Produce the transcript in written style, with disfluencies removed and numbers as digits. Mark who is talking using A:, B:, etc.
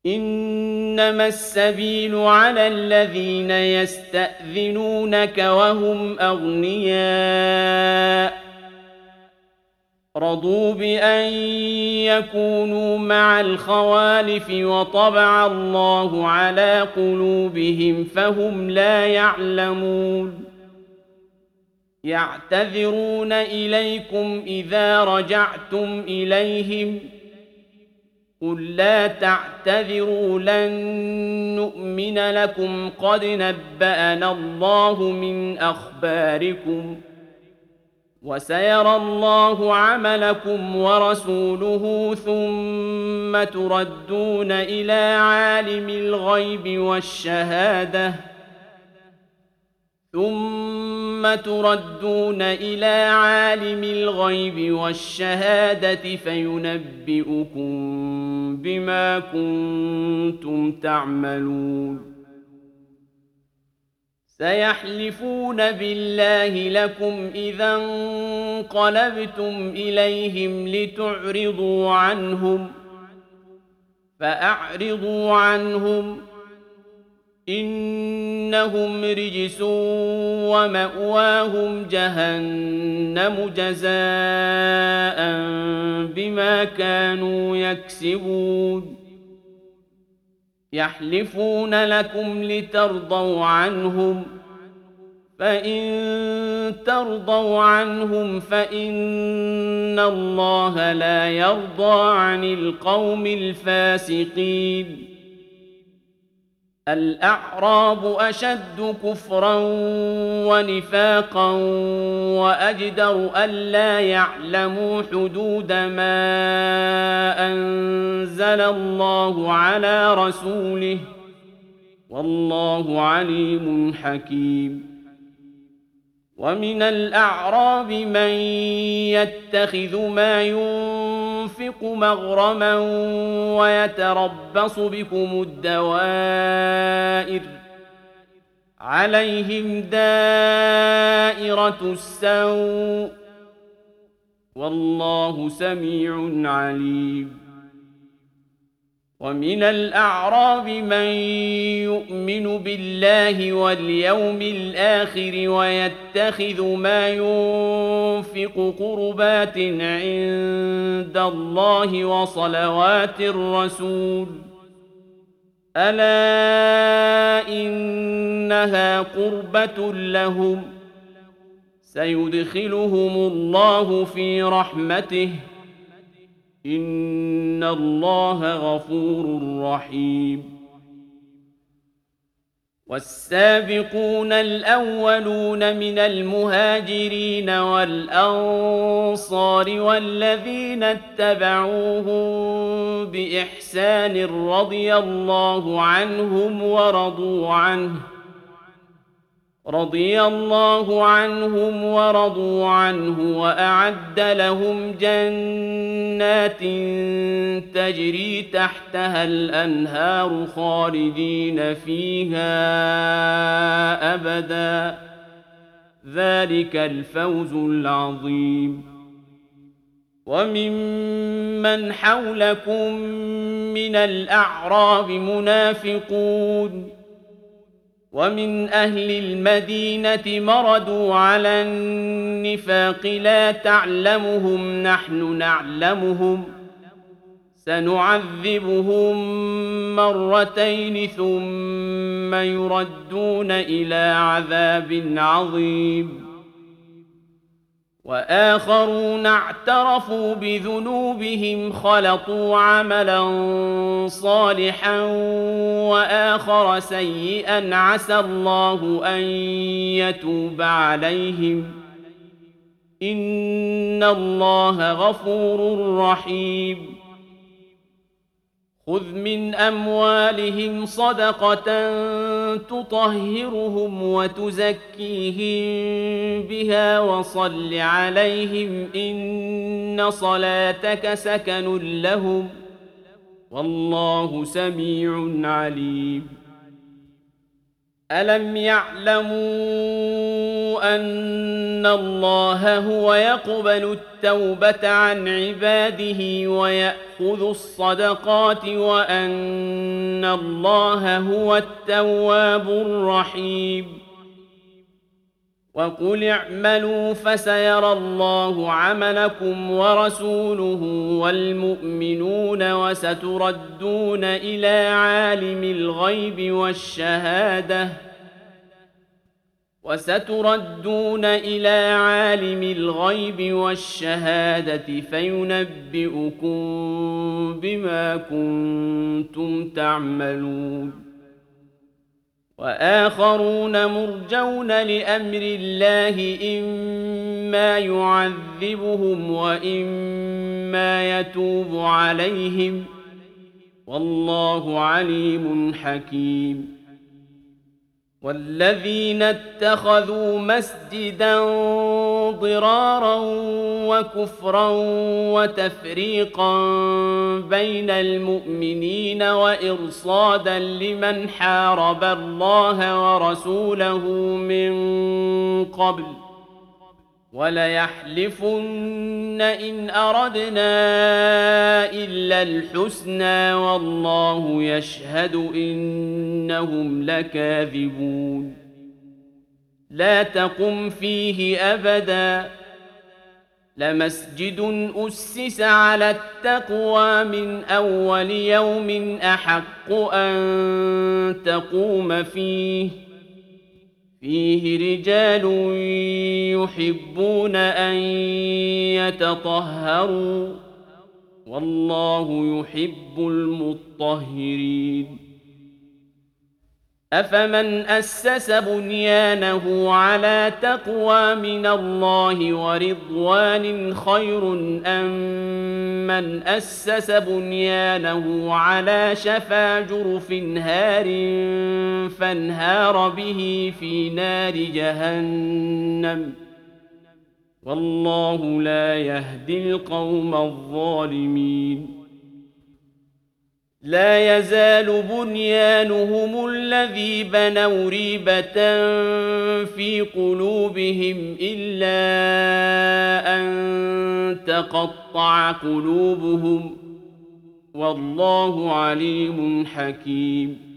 A: إنما السبيل على الذين يستأذنونك وهم أغنياء رضوا بأن يكونوا مع الخوالف وطبع الله على قلوبهم فهم لا يعلمون يعتذرون إليكم إذا رجعتم إليهم قل لا تعتذروا لن نؤمن لكم قد نبأنا الله من أخباركم وسيرى الله عملكم ورسوله ثم تردون إلى عالم الغيب والشهادة فينبئكم بما كنتم تعملون سيحلفون بالله لكم إذا انقلبتم إليهم لتعرضوا عنهم فأعرضوا عنهم إنهم رجس ومأواهم جهنم جزاء بما كانوا يكسبون يحلفون لكم لترضوا عنهم فإن ترضوا عنهم فإن الله لا يرضى عن القوم الفاسقين الأعراب أشد كفرا ونفاقا وأجدر ألا يعلموا حدود ما أنزل الله على رسوله والله عليم حكيم ومن الأعراب من يتخذ ما ينفق مغرما ويتربص بكم الدوائر عليهم دائرة السوء والله سميع عليم ومن الأعراب من يؤمن بالله واليوم الآخر ويتخذ ما ينفق قربات عند الله وصلوات الرسول ألا إنها قربة لهم سيدخلهم الله في رحمته إن الله غفور رحيم والسابقون الأولون من المهاجرين والأنصار والذين اتبعوهم بإحسان رضي الله عنهم ورضوا عنه وأعد لهم جنات تجري تحتها الأنهار خالدين فيها أبدا ذلك الفوز العظيم وممن حولكم من الأعراب منافقون ومن أهل المدينة مردوا على النفاق لا تعلمهم نحن نعلمهم سنعذبهم مرتين ثم يردون إلى عذاب عظيم وآخرون اعترفوا بذنوبهم خلطوا عملا صالحا وآخر سيئا عسى الله أن يتوب عليهم إن الله غفور رحيم خذ من أموالهم صدقة تطهرهم وتزكيهم بها وصل عليهم إن صلاتك سكن لهم والله سميع عليم ألم يعلموا أن الله هو يقبل التوبة عن عباده ويأخذ الصدقات وأن الله هو التواب الرحيم وقل اعملوا فسيرى الله عملكم ورسوله والمؤمنون وستردون إلى عالم الغيب والشهادة فينبئكم بما كنتم تعملون وآخرون مرجون لأمر الله إما يعذبهم وإما يتوب عليهم والله عليم حكيم والذين اتخذوا مسجدا ضرارا وكفرا وتفريقا بين المؤمنين وإرصادا لمن حارب الله ورسوله من قبل وليحلفن إن أردنا إلا الحسنى والله يشهد إنهم لكاذبون لا تقم فيه أبدا لمسجد أسس على التقوى من أول يوم أحق أن تقوم فيه رجال يحبون أن يتطهروا والله يحب المطهرين أفمن أسس بنيانه على تقوى من الله ورضوان خير أم من أسس بنيانه على شفا جرف هار فانهار به في نار جهنم والله لا يهدي القوم الظالمين لا يزال بنيانهم الذي بنوا ريبة في قلوبهم إلا أن تقطع قلوبهم والله عليم حكيم